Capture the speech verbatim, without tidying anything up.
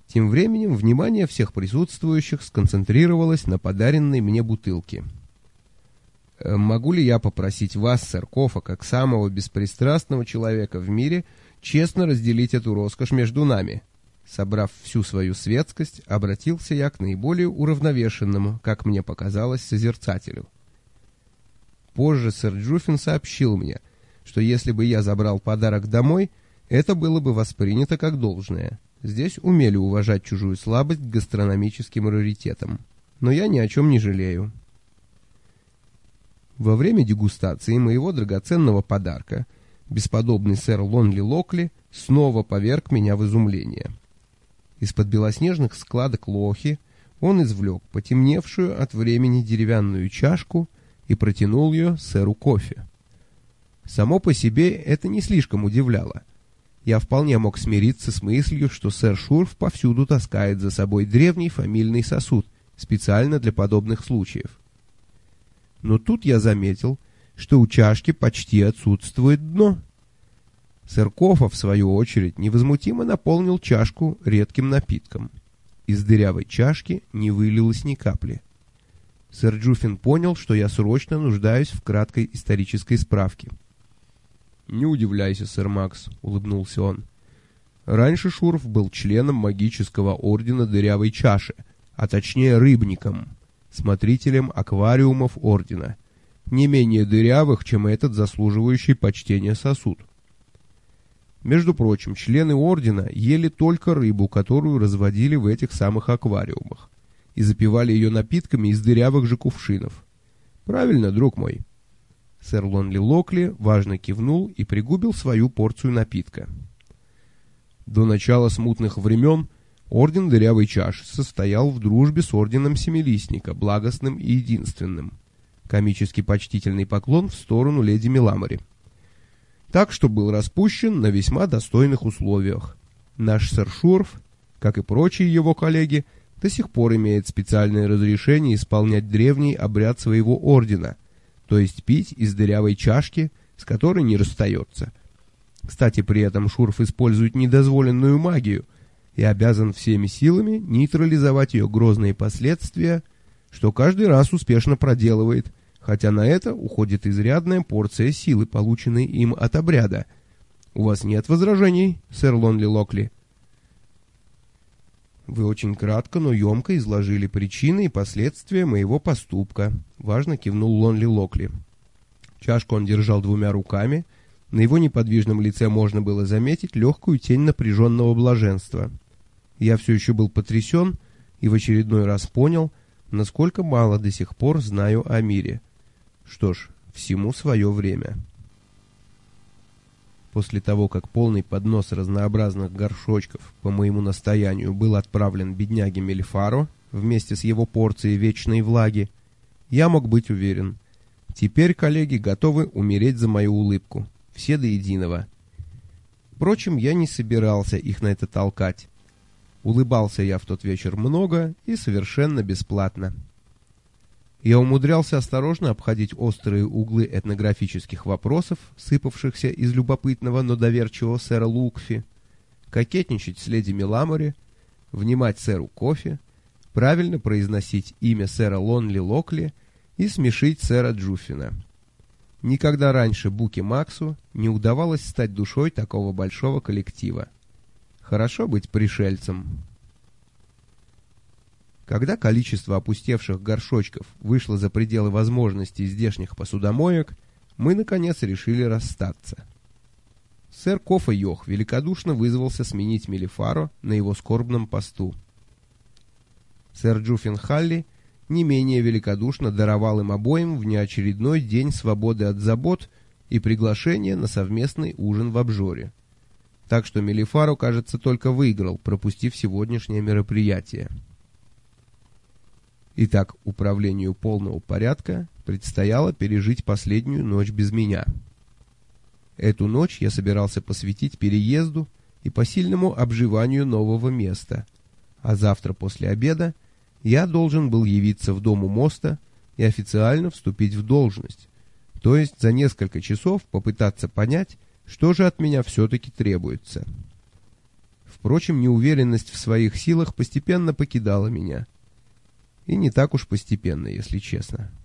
Тем временем внимание всех присутствующих сконцентрировалось на подаренной мне бутылке. «Могу ли я попросить вас, сэр Кофа, как самого беспристрастного человека в мире, честно разделить эту роскошь между нами?» Собрав всю свою светскость, обратился я к наиболее уравновешенному, как мне показалось, созерцателю. Позже сэр Джуффин сообщил мне, что если бы я забрал подарок домой, это было бы воспринято как должное. Здесь умели уважать чужую слабость к гастрономическим раритетам. Но я ни о чем не жалею. Во время дегустации моего драгоценного подарка бесподобный сэр Лонли Локли снова поверг меня в изумление. Из-под белоснежных складок лохи он извлек потемневшую от времени деревянную чашку и протянул ее сэру Кофе. Само по себе это не слишком удивляло. Я вполне мог смириться с мыслью, что сэр Шурф повсюду таскает за собой древний фамильный сосуд, специально для подобных случаев. Но тут я заметил, что у чашки почти отсутствует дно. Сэр Кофа, в свою очередь, невозмутимо наполнил чашку редким напитком. Из дырявой чашки не вылилось ни капли. Сэр Джуффин понял, что я срочно нуждаюсь в краткой исторической справке. «Не удивляйся, сэр Макс», — улыбнулся он. «Раньше Шурф был членом магического ордена Дырявой Чаши, а точнее рыбником, смотрителем аквариумов ордена, не менее дырявых, чем этот заслуживающий почтения сосуд. Между прочим, члены ордена ели только рыбу, которую разводили в этих самых аквариумах, и запивали ее напитками из дырявых же кувшинов. Правильно, друг мой?» Сэр Лонли Локли важно кивнул и пригубил свою порцию напитка. До начала смутных времен орден Дырявой Чаши состоял в дружбе с орденом Семилистника, благостным и единственным. Комически почтительный поклон в сторону леди Меламори. Так что был распущен на весьма достойных условиях. Наш сэр Шурф, как и прочие его коллеги, до сих пор имеет специальное разрешение исполнять древний обряд своего ордена, то есть пить из дырявой чашки, с которой не расстается. Кстати, при этом Шурф использует недозволенную магию и обязан всеми силами нейтрализовать ее грозные последствия, что каждый раз успешно проделывает, хотя на это уходит изрядная порция силы, полученной им от обряда. У вас нет возражений, сэр Лонли Локли? Вы очень кратко, но емко изложили причины и последствия моего поступка, важно кивнул Лонли Локли. Чашку он держал двумя руками, на его неподвижном лице можно было заметить легкую тень напряженного блаженства. Я все еще был потрясен и в очередной раз понял, насколько мало до сих пор знаю о мире. Что ж, всему свое время. После того, как полный поднос разнообразных горшочков по моему настоянию был отправлен бедняге Мелифаро вместе с его порцией вечной влаги, я мог быть уверен. Теперь коллеги готовы умереть за мою улыбку. Все до единого. Впрочем, я не собирался их на это толкать. Улыбался я в тот вечер много и совершенно бесплатно. Я умудрялся осторожно обходить острые углы этнографических вопросов, сыпавшихся из любопытного, но доверчивого сэра Лукфи, кокетничать с леди Меламори, внимать сэру Кофе, правильно произносить имя сэра Лонли Локли и смешить сэра Джуффина. Никогда раньше Буки Максу не удавалось стать душой такого большого коллектива. Хорошо быть пришельцем. Когда количество опустевших горшочков вышло за пределы возможностей здешних посудомоек, мы, наконец, решили расстаться. Сэр Кофа Йох великодушно вызвался сменить Мелифаро на его скорбном посту. Сэр Джуффин Халли не менее великодушно даровал им обоим внеочередной день свободы от забот и приглашение на совместный ужин в обжоре. Так что Мелифаро, кажется, только выиграл, пропустив сегодняшнее мероприятие. Итак, управлению полного порядка предстояло пережить последнюю ночь без меня. Эту ночь я собирался посвятить переезду и посильному обживанию нового места, а завтра после обеда я должен был явиться в дом у моста и официально вступить в должность, то есть за несколько часов попытаться понять, что же от меня все-таки требуется. В Впрочем, неуверенность в своих силах постепенно покидала меня. И не так уж постепенно, если честно.